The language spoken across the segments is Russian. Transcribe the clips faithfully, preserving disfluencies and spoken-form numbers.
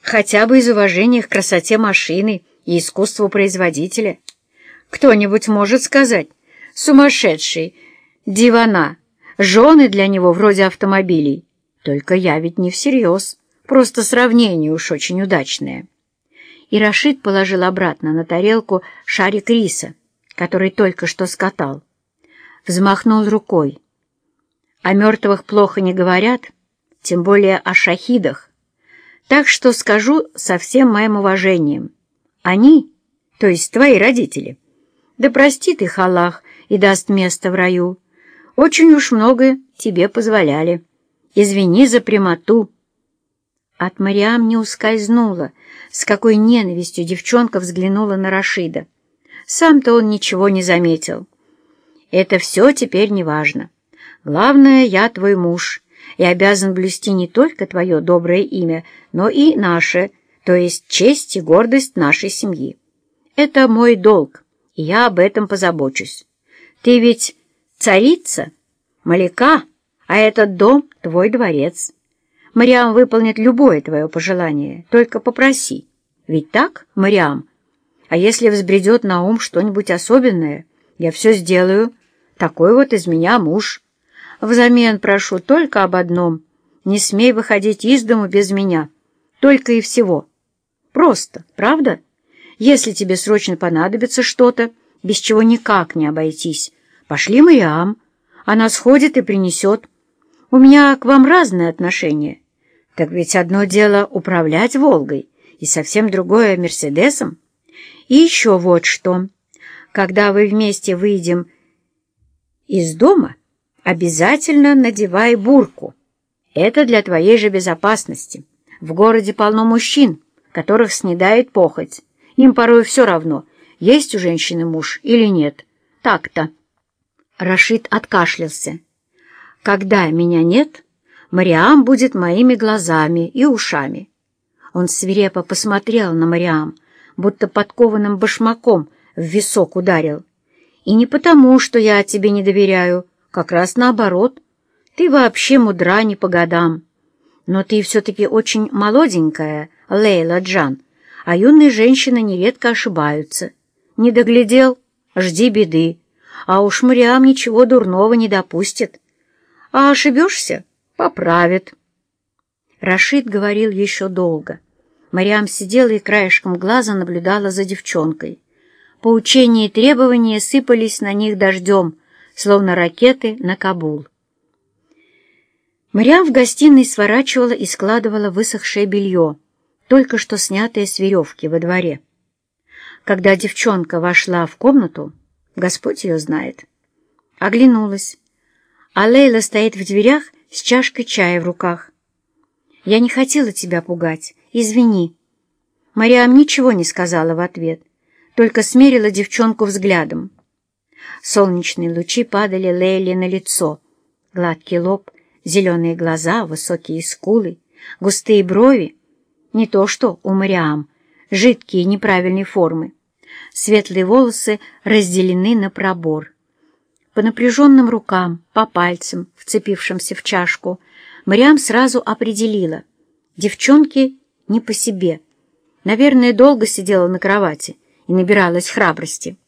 хотя бы из уважения к красоте машины и искусству производителя. Кто-нибудь может сказать: сумасшедший, дивана, жены для него вроде автомобилей. Только я ведь не всерьез, просто сравнение уж очень удачное. И Рашид положил обратно на тарелку шарик риса, который только что скатал. Взмахнул рукой. О мертвых плохо не говорят, тем более о шахидах. Так что скажу со всем моим уважением. Они, то есть твои родители, да простит их Аллах и даст место в раю, очень уж много тебе позволяли. Извини за прямоту. От Мариам не ускользнуло, с какой ненавистью девчонка взглянула на Рашида. Сам-то он ничего не заметил. Это все теперь не важно. Главное, я твой муж и обязан блюсти не только твое доброе имя, но и наше, то есть честь и гордость нашей семьи. Это мой долг, и я об этом позабочусь. Ты ведь царица, Малика, а этот дом — твой дворец. Мариам выполнит любое твое пожелание, только попроси. Ведь так, Мариам? А если взбредет на ум что-нибудь особенное, я все сделаю. Такой вот из меня муж. Взамен прошу только об одном. Не смей выходить из дому без меня. Только и всего. Просто, правда? Если тебе срочно понадобится что-то, без чего никак не обойтись, пошли Мариам. Она сходит и принесет. У меня к вам разные отношения. Так ведь одно дело управлять «Волгой», и совсем другое — «Мерседесом». И еще вот что. Когда вы вместе выйдем из дома, обязательно надевай бурку. Это для твоей же безопасности. В городе полно мужчин, которых снедает похоть. Им порой все равно, есть у женщины муж или нет. Так-то. Рашид откашлялся. Когда меня нет, Мариам будет моими глазами и ушами. Он свирепо посмотрел на Мариам, будто подкованным башмаком в висок ударил. И не потому, что я тебе не доверяю, как раз наоборот. Ты вообще мудра не по годам. Но ты все-таки очень молоденькая, Лейла Джан, а юные женщины нередко ошибаются. Не доглядел — жди беды, а уж Мариам ничего дурного не допустит. А ошибешься — поправит. Рашид говорил еще долго. Мариам сидела и краешком глаза наблюдала за девчонкой. Поучения и требования сыпались на них дождем, словно ракеты на Кабул. Мариам в гостиной сворачивала и складывала высохшее белье, только что снятое с веревки во дворе. Когда девчонка вошла в комнату, Господь ее знает, оглянулась, а Лейла стоит в дверях с чашкой чая в руках. «Я не хотела тебя пугать, извини». Мариам ничего не сказала в ответ, только смерила девчонку взглядом. Солнечные лучи падали Лейле на лицо, гладкий лоб, зеленые глаза, высокие скулы, густые брови, не то что у Мариам, жидкие неправильной формы. Светлые волосы разделены на пробор. По напряженным рукам, по пальцам, вцепившимся в чашку, Мариам сразу определила. Девчонке не по себе. Наверное, долго сидела на кровати и набиралась храбрости.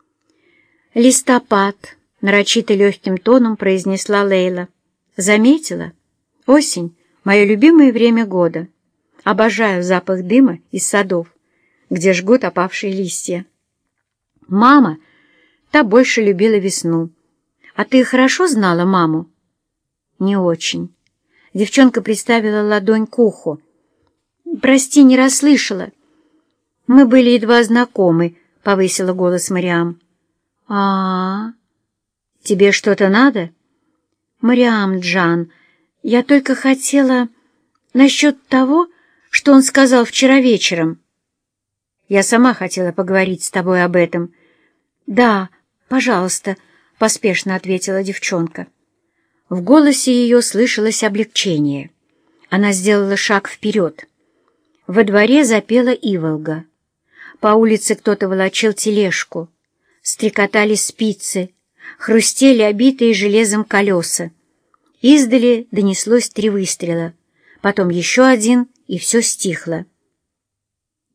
«Листопад», — нарочито легким тоном произнесла Лейла. «Заметила? Осень — мое любимое время года. Обожаю запах дыма из садов, где жгут опавшие листья. Мама, та больше любила весну. А ты хорошо знала маму?» «Не очень». Девчонка приставила ладонь к уху. «Прости, не расслышала». «Мы были едва знакомы», — повысила голос Мариам. «А-а-а! Тебе что-то надо?» «Мариам Джан, я только хотела насчет того, что он сказал вчера вечером». «Я сама хотела поговорить с тобой об этом». «Да, пожалуйста», — поспешно ответила девчонка. В голосе ее слышалось облегчение. Она сделала шаг вперед. Во дворе запела иволга. По улице кто-то волочил тележку. Стрекотали спицы, хрустели обитые железом колеса. Издали донеслось три выстрела, потом еще один, и все стихло.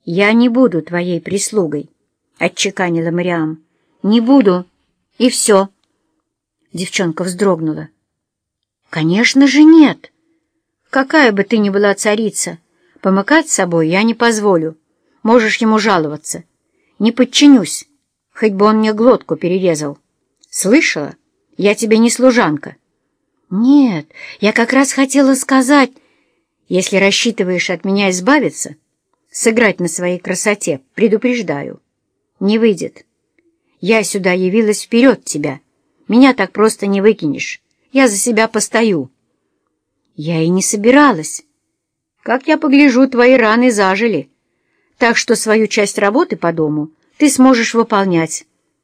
«Я не буду твоей прислугой», — отчеканила Мариам. «Не буду. И все». Девчонка вздрогнула. «Конечно же нет. Какая бы ты ни была царица, помыкать собой я не позволю. Можешь ему жаловаться. Не подчинюсь, хоть бы он мне глотку перерезал. Слышала? Я тебе не служанка». «Нет, я как раз хотела сказать, если рассчитываешь от меня избавиться, сыграть на своей красоте, предупреждаю, не выйдет. Я сюда явилась вперед тебя. Меня так просто не выкинешь. Я за себя постою». «Я и не собиралась. Как я погляжу, твои раны зажили, так что свою часть работы по дому ты сможешь выполнять».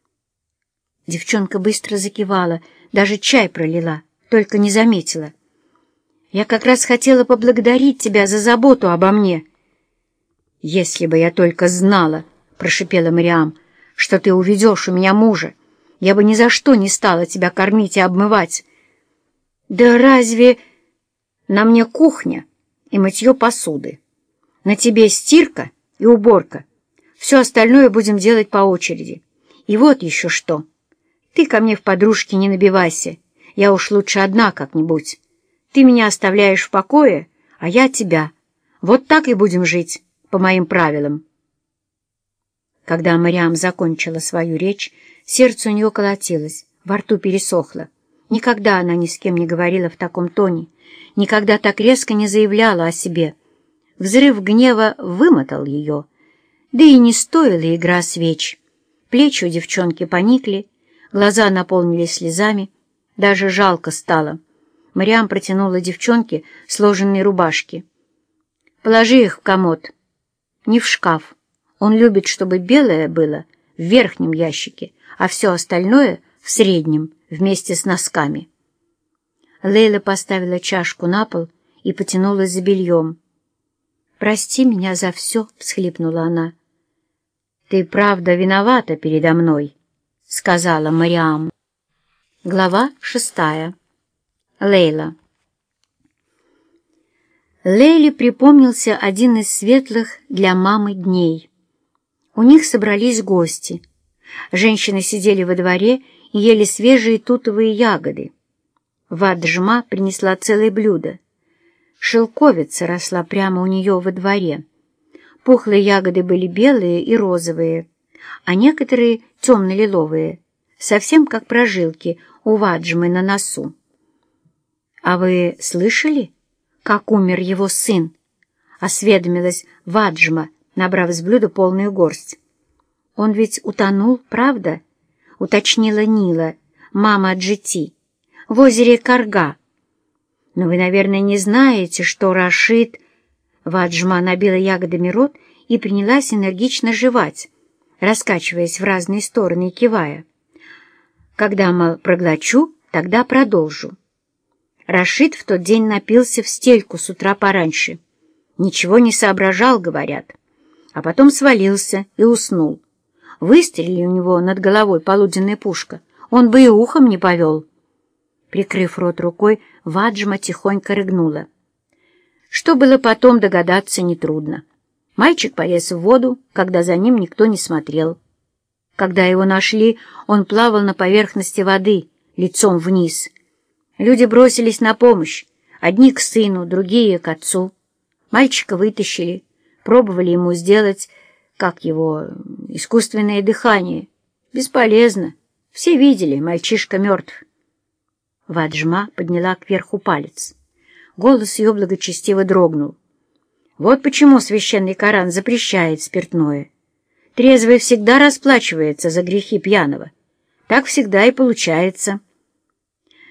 Девчонка быстро закивала, даже чай пролила, только не заметила. «Я как раз хотела поблагодарить тебя за заботу обо мне». «Если бы я только знала, — прошипела Мариам, — что ты уведешь у меня мужа, я бы ни за что не стала тебя кормить и обмывать». «Да разве...» «На мне кухня и мытье посуды. На тебе стирка и уборка. Все остальное будем делать по очереди. И вот еще что. Ты ко мне в подружки не набивайся. Я уж лучше одна как-нибудь. Ты меня оставляешь в покое, а я тебя. Вот так и будем жить, по моим правилам». Когда Мариам закончила свою речь, сердце у нее колотилось, во рту пересохло. Никогда она ни с кем не говорила в таком тоне, никогда так резко не заявляла о себе. Взрыв гнева вымотал ее, да и не стоила игра свеч. Плечи у девчонки поникли, глаза наполнились слезами, даже жалко стало. Мариам протянула девчонке сложенные рубашки. «Положи их в комод, не в шкаф. Он любит, чтобы белое было в верхнем ящике, а все остальное в среднем, вместе с носками». Лейла поставила чашку на пол и потянулась за бельем. «Прости меня за все», — всхлипнула она. «Ты правда виновата передо мной», — сказала Мариам. Глава шестая. Лейла. Лейле припомнился один из светлых для мамы дней. У них собрались гости. Женщины сидели во дворе и ели свежие тутовые ягоды. Ваджма принесла целое блюдо. Шелковица росла прямо у нее во дворе. Пухлые ягоды были белые и розовые, а некоторые темно-лиловые, совсем как прожилки у Ваджмы на носу. «А вы слышали, как умер его сын?» — осведомилась Ваджма, набрав с блюда полную горсть. «Он ведь утонул, правда?» — уточнила Нила, мама Джити, в озере Карга. «Но вы, наверное, не знаете, что Рашид...» Ваджма набила ягодами рот и принялась энергично жевать, раскачиваясь в разные стороны и кивая. «Когда, мол, проглочу, тогда продолжу. Рашид в тот день напился в стельку с утра пораньше. Ничего не соображал, говорят. А потом свалился и уснул. Выстрелили у него над головой полуденная пушка. Он бы и ухом не повел». Прикрыв рот рукой, Ваджма тихонько рыгнула. Что было потом, догадаться нетрудно. Мальчик полез в воду, когда за ним никто не смотрел. Когда его нашли, он плавал на поверхности воды, лицом вниз. Люди бросились на помощь, одни к сыну, другие к отцу. Мальчика вытащили, пробовали ему сделать, как его, искусственное дыхание. Бесполезно. Все видели, мальчишка мертв. Ваджма подняла кверху палец. Голос ее благочестиво дрогнул. «Вот почему священный Коран запрещает спиртное. Трезвый всегда расплачивается за грехи пьяного. Так всегда и получается».